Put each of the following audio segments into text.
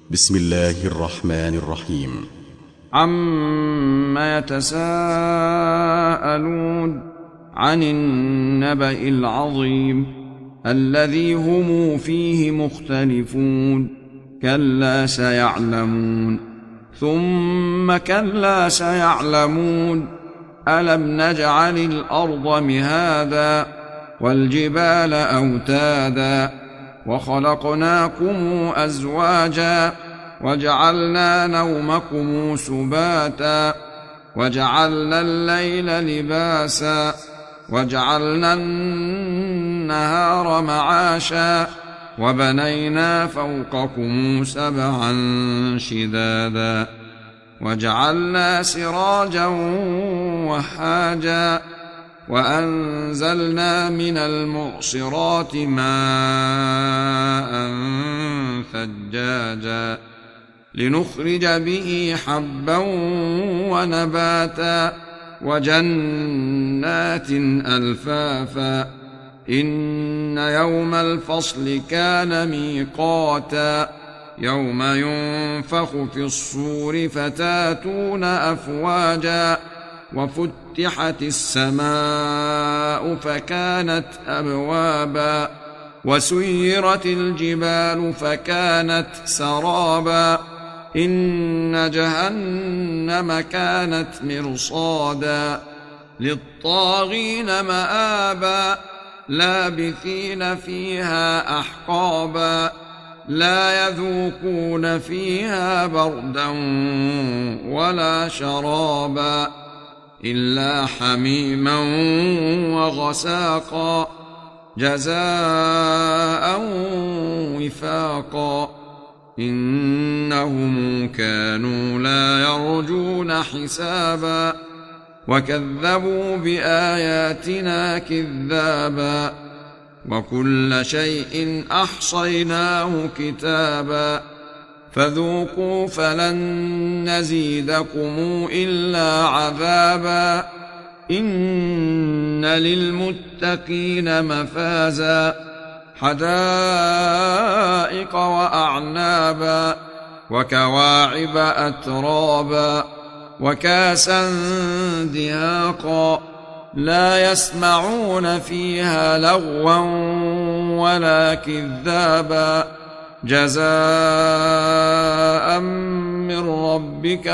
بسم الله الرحمن الرحيم. عَمَّ يَتَسَاءَلُونَ عَنِ النَّبَإِ الْعَظِيمِ الَّذِي هُمْ فِيهِ مُخْتَلِفُونَ كَلَّا سَيَعْلَمُونَ ثُمَّ كَلَّا سَيَعْلَمُونَ أَلَمْ نَجْعَلِ الْأَرْضَ مِهَادًا وَالْجِبَالَ أَوْتَادًا وَخَلَقْنَاكُمْ أَزْوَاجًا وَجَعَلْنَا نَوْمَكُمْ سُبَاتًا وَجَعَلْنَا اللَّيْلَ لِبَاسًا وَجَعَلْنَا النَّهَارَ مَعَاشًا وَبَنَيْنَا فَوْقَكُمْ سَبْعًا شِدَادًا وَجَعَلْنَا سِرَاجًا وَهَّاجًا وَأَنزَلْنَا مِنَ الْمُعْصِرَاتِ مَاءً ثَجَّاجًا لِنُخْرِجَ بِهِ حَبًّا وَنَبَاتًا وَجَنَّاتٍ أَلْفَافًا إِنَّ يَوْمَ الْفَصْلِ كَانَ مِيقَاتًا يَوْمَ يُنفَخُ فِي الصُّورِ فَتَأْتُونَ أَفْوَاجًا وَفُتِحَتِ السَّمَاءُ فَكَانَتْ أَبْوَابًا وَسُيِّرَتِ الْجِبَالُ فَكَانَتْ سَرَابًا إِنَّ جَهَنَّمَ كَانَتْ مِرْصَادًا لِلطَّاغِينَ مَآبًا لَابِثِينَ فِيهَا أَحْقَابًا لَا يَذُوقُونَ فِيهَا بَرْدًا وَلَا شَرَابًا إِلَّا حَمِيمًا وَغَسَّاقًا جَزَاءً وِفَاقًا إِنَّهُمْ كَانُوا لَا يَرْجُونَ حِسَابًا وَكَذَّبُوا بِآيَاتِنَا كِذَّابًا وَكُلَّ شَيْءٍ أَحْصَيْنَاهُ كِتَابًا فَذُوقُوا فَلَن نَّزِيدَكُمْ إِلَّا عَذَابًا إِنَّ لِلْمُتَّقِينَ مَفَازًا حَدَائِقَ وَأَعْنَابًا وَكَوَاعِبَ أَتْرَابًا وَكَأْسًا دِهَاقًا لا يسمعون فيها لغوا ولا كذابا جزاء من ربك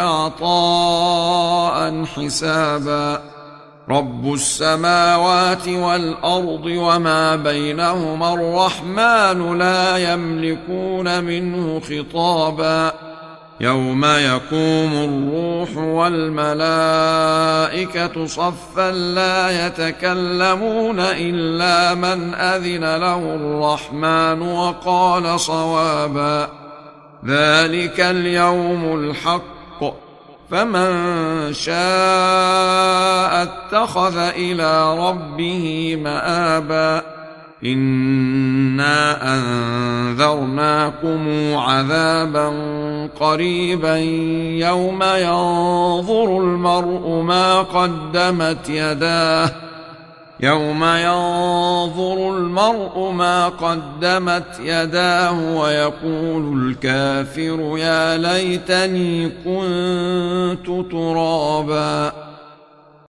عطاء حسابا رب السماوات والأرض وما بينهما الرحمن لا يملكون منه خطابا يوم يقوم الروح والملائكة صفا لا يتكلمون إلا من أذن له الرحمن وقال صوابا ذلك اليوم الحق فمن شاء اتخذ إلى ربه مآبا إنا أنذرناكم عذابا قريبا يوم ينظر المرء ما قدمت يداه ويقول الكافر يا ليتني كنت ترابا